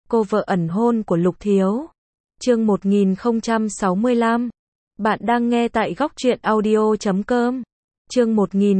cô vợ ẩn hôn của Lục Thiếu. Chương 1065. Bạn đang nghe tại góc truyện audio.com. Chương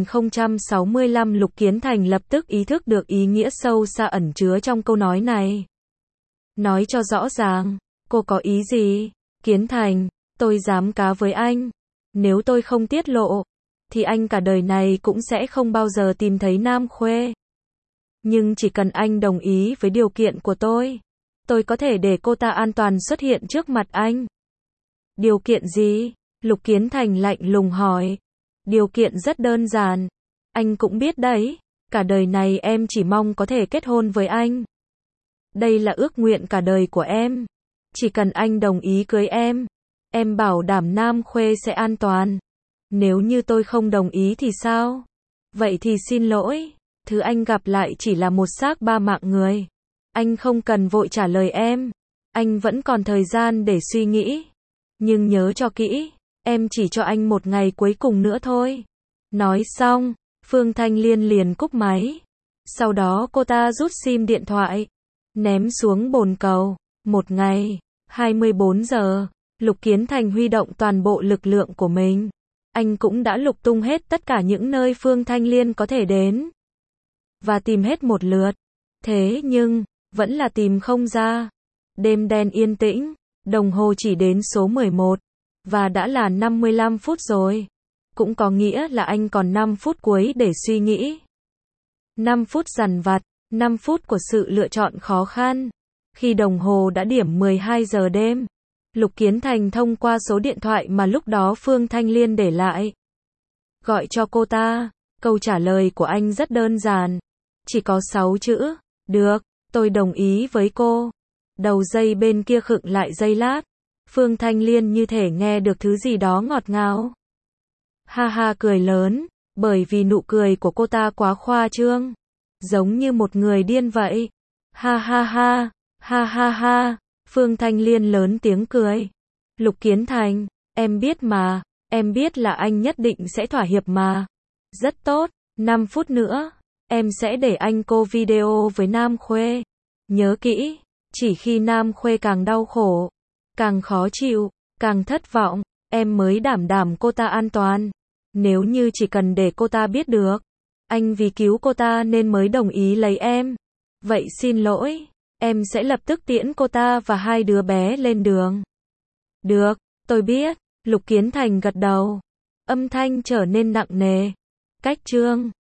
1065. Lục Kiến Thành lập tức ý thức được ý nghĩa sâu xa ẩn chứa trong câu nói này. Nói cho rõ ràng, cô có ý gì? Kiến Thành, tôi dám cá với anh. Nếu tôi không tiết lộ, thì anh cả đời này cũng sẽ không bao giờ tìm thấy Nam Khuê. Nhưng chỉ cần anh đồng ý với điều kiện của tôi có thể để cô ta an toàn xuất hiện trước mặt anh. Điều kiện gì? Lục Kiến Thành lạnh lùng hỏi. Điều kiện rất đơn giản. Anh cũng biết đấy, cả đời này em chỉ mong có thể kết hôn với anh. Đây là ước nguyện cả đời của em. Chỉ cần anh đồng ý cưới em bảo đảm Nam Khuê sẽ an toàn. Nếu như tôi không đồng ý thì sao? Vậy thì xin lỗi, thứ anh gặp lại chỉ là một xác ba mạng người. Anh không cần vội trả lời em. Anh vẫn còn thời gian để suy nghĩ. Nhưng nhớ cho kỹ, em chỉ cho anh một ngày cuối cùng nữa thôi. Nói xong, Phương Thanh Liên liền cúp máy. Sau đó cô ta rút sim điện thoại, ném xuống bồn cầu. Một ngày, 24 giờ, Lục Kiến Thành huy động toàn bộ lực lượng của mình. Anh cũng đã lục tung hết tất cả những nơi Phương Thanh Liên có thể đến. Và tìm hết một lượt. Thế nhưng, vẫn là tìm không ra. Đêm đen yên tĩnh, đồng hồ chỉ đến số 11. Và đã là 55 phút rồi. Cũng có nghĩa là anh còn 5 phút cuối để suy nghĩ. 5 phút dằn vặt, 5 phút của sự lựa chọn khó khăn. Khi đồng hồ đã điểm 12 giờ đêm, Lục Kiến Thành thông qua số điện thoại mà lúc đó Phương Thanh Liên để lại. Gọi cho cô ta, câu trả lời của anh rất đơn giản. Chỉ có 6 chữ, được, tôi đồng ý với cô. Đầu dây bên kia khựng lại giây lát. Phương Thanh Liên như thể nghe được thứ gì đó ngọt ngào. Ha ha cười lớn, bởi vì nụ cười của cô ta quá khoa trương. Giống như một người điên vậy. Ha ha ha, ha ha ha, Phương Thanh Liên lớn tiếng cười. Lục Kiến Thành, em biết mà, em biết là anh nhất định sẽ thỏa hiệp mà. Rất tốt, 5 phút nữa, em sẽ để anh cô video với Nam Khuê. Nhớ kỹ, chỉ khi Nam Khuê càng đau khổ, càng khó chịu, càng thất vọng, em mới đảm đảm cô ta an toàn. Nếu như chỉ cần để cô ta biết được, anh vì cứu cô ta nên mới đồng ý lấy em. Vậy xin lỗi, em sẽ lập tức tiễn cô ta và hai đứa bé lên đường. Được, tôi biết, Lục Kiến Thành gật đầu. Âm thanh trở nên nặng nề. Cách chương